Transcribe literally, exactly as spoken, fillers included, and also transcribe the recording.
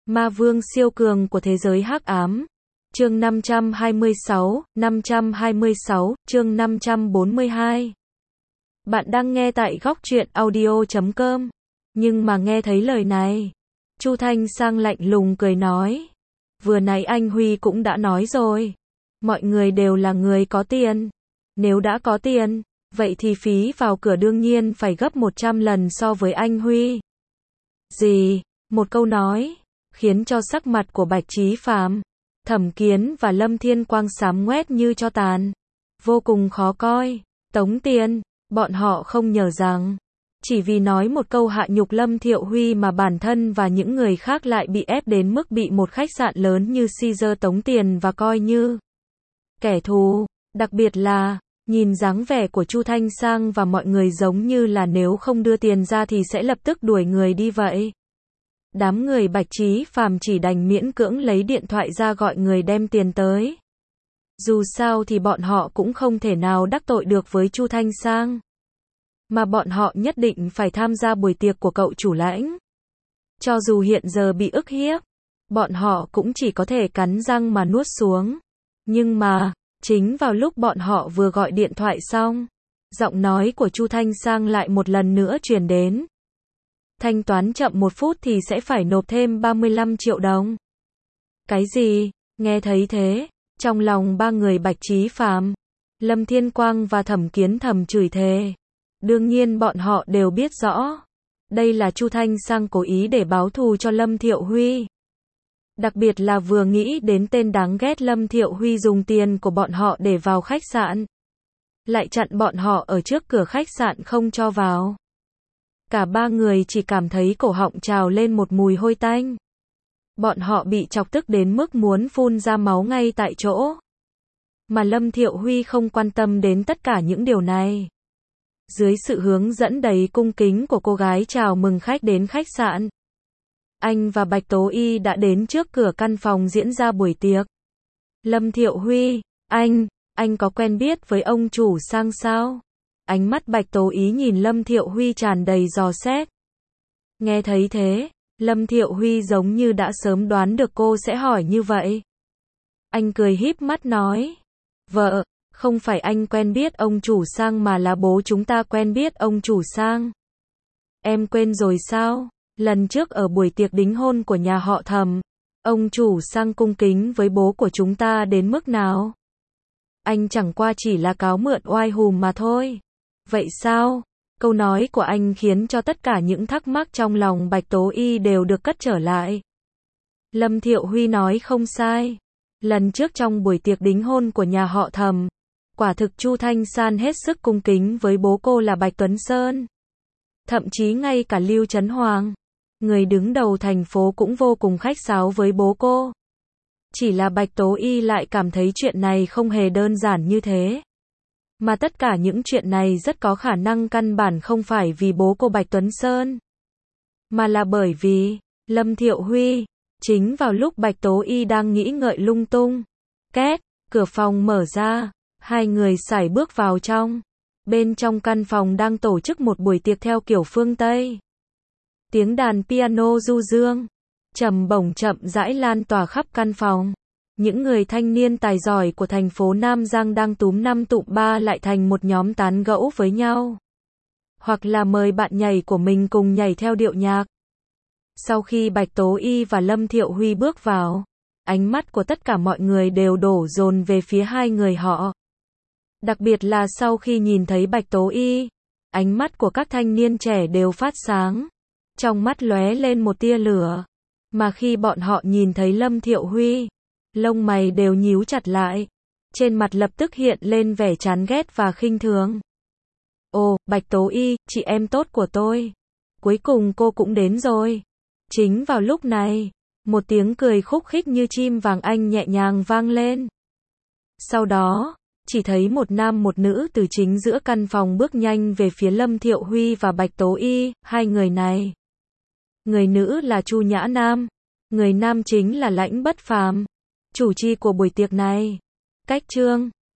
Ma vương siêu cường của thế giới hắc ám. Chương năm trăm hai mươi sáu, năm trăm hai mươi sáu, chương năm trăm bốn mươi hai. Bạn đang nghe tại góc truyện audio chấm com. Nhưng mà nghe thấy lời này, Chu Thanh Sang lạnh lùng cười nói, vừa nãy anh Huy cũng đã nói rồi, mọi người đều là người có tiền. Nếu đã có tiền, vậy thì phí vào cửa đương nhiên phải gấp một trăm lần so với anh Huy. Gì? Một câu nói khiến cho sắc mặt của Bạch Chí Phàm, Thẩm Kiến và Lâm Thiên Quang xám ngoét như tro tàn, vô cùng khó coi. Tống tiền, bọn họ không ngờ rằng, chỉ vì nói một câu hạ nhục Lâm Thiệu Huy mà bản thân và những người khác lại bị ép đến mức bị một khách sạn lớn như Caesar tống tiền và coi như kẻ thù. Đặc biệt là, nhìn dáng vẻ của Chu Thanh Sang và mọi người giống như là nếu không đưa tiền ra thì sẽ lập tức đuổi người đi vậy. Đám người Bạch Chí Phàm chỉ đành miễn cưỡng lấy điện thoại ra gọi người đem tiền tới. Dù sao thì bọn họ cũng không thể nào đắc tội được với Chu Thanh Sang. Mà bọn họ nhất định phải tham gia buổi tiệc của cậu chủ lãnh. Cho dù hiện giờ bị ức hiếp, bọn họ cũng chỉ có thể cắn răng mà nuốt xuống. Nhưng mà, chính vào lúc bọn họ vừa gọi điện thoại xong, giọng nói của Chu Thanh Sang lại một lần nữa truyền đến. Thanh toán chậm một phút thì sẽ phải nộp thêm ba mươi lăm triệu đồng. Cái gì? Nghe thấy thế, trong lòng ba người Bạch Chí Phàm, Lâm Thiên Quang và Thẩm Kiến thầm chửi thề. Đương nhiên bọn họ đều biết rõ, đây là Chu Thanh Sang cố ý để báo thù cho Lâm Thiệu Huy. Đặc biệt là vừa nghĩ đến tên đáng ghét Lâm Thiệu Huy dùng tiền của bọn họ để vào khách sạn, lại chặn bọn họ ở trước cửa khách sạn không cho vào. Cả ba người chỉ cảm thấy cổ họng trào lên một mùi hôi tanh. Bọn họ bị chọc tức đến mức muốn phun ra máu ngay tại chỗ. Mà Lâm Thiệu Huy không quan tâm đến tất cả những điều này. Dưới sự hướng dẫn đầy cung kính của cô gái chào mừng khách đến khách sạn, anh và Bạch Tố Y đã đến trước cửa căn phòng diễn ra buổi tiệc. Lâm Thiệu Huy, anh, anh có quen biết với ông chủ Sang sao? Ánh mắt Bạch Tố Y nhìn Lâm Thiệu Huy tràn đầy dò xét. Nghe thấy thế, Lâm Thiệu Huy giống như đã sớm đoán được cô sẽ hỏi như vậy. Anh cười híp mắt nói, vợ, không phải anh quen biết ông chủ Sang mà là bố chúng ta quen biết ông chủ Sang. Em quên rồi sao? Lần trước ở buổi tiệc đính hôn của nhà họ Thẩm, ông chủ Sang cung kính với bố của chúng ta đến mức nào? Anh chẳng qua chỉ là cáo mượn oai hùm mà thôi. Vậy sao? Câu nói của anh khiến cho tất cả những thắc mắc trong lòng Bạch Tố Y đều được cất trở lại. Lâm Thiệu Huy nói không sai. Lần trước trong buổi tiệc đính hôn của nhà họ Thẩm, quả thực Chu Thanh San hết sức cung kính với bố cô là Bạch Tuấn Sơn. Thậm chí ngay cả Lưu Trấn Hoàng, người đứng đầu thành phố cũng vô cùng khách sáo với bố cô. Chỉ là Bạch Tố Y lại cảm thấy chuyện này không hề đơn giản như thế. Mà tất cả những chuyện này rất có khả năng căn bản không phải vì bố cô Bạch Tuấn Sơn, mà là bởi vì Lâm Thiệu Huy. Chính vào lúc Bạch Tố Y đang nghĩ ngợi lung tung, két, cửa phòng mở ra, hai người sải bước vào trong. Bên trong căn phòng đang tổ chức một buổi tiệc theo kiểu phương Tây. Tiếng đàn piano du dương, trầm bổng chậm rãi lan tỏa khắp căn phòng. Những người thanh niên tài giỏi của thành phố Nam Giang đang túm năm tụm ba lại thành một nhóm tán gẫu với nhau. Hoặc là mời bạn nhảy của mình cùng nhảy theo điệu nhạc. Sau khi Bạch Tố Y và Lâm Thiệu Huy bước vào, ánh mắt của tất cả mọi người đều đổ dồn về phía hai người họ. Đặc biệt là sau khi nhìn thấy Bạch Tố Y, ánh mắt của các thanh niên trẻ đều phát sáng. Trong mắt lóe lên một tia lửa. Mà khi bọn họ nhìn thấy Lâm Thiệu Huy, lông mày đều nhíu chặt lại. Trên mặt lập tức hiện lên vẻ chán ghét và khinh thường. Ồ, Bạch Tố Y, chị em tốt của tôi. Cuối cùng cô cũng đến rồi. Chính vào lúc này, một tiếng cười khúc khích như chim vàng anh nhẹ nhàng vang lên. Sau đó, chỉ thấy một nam một nữ từ chính giữa căn phòng bước nhanh về phía Lâm Thiệu Huy và Bạch Tố Y, hai người này. Người nữ là Chu Nhã Nam, người nam chính là Lãnh Bất Phàm, chủ trì của buổi tiệc này. Cách chương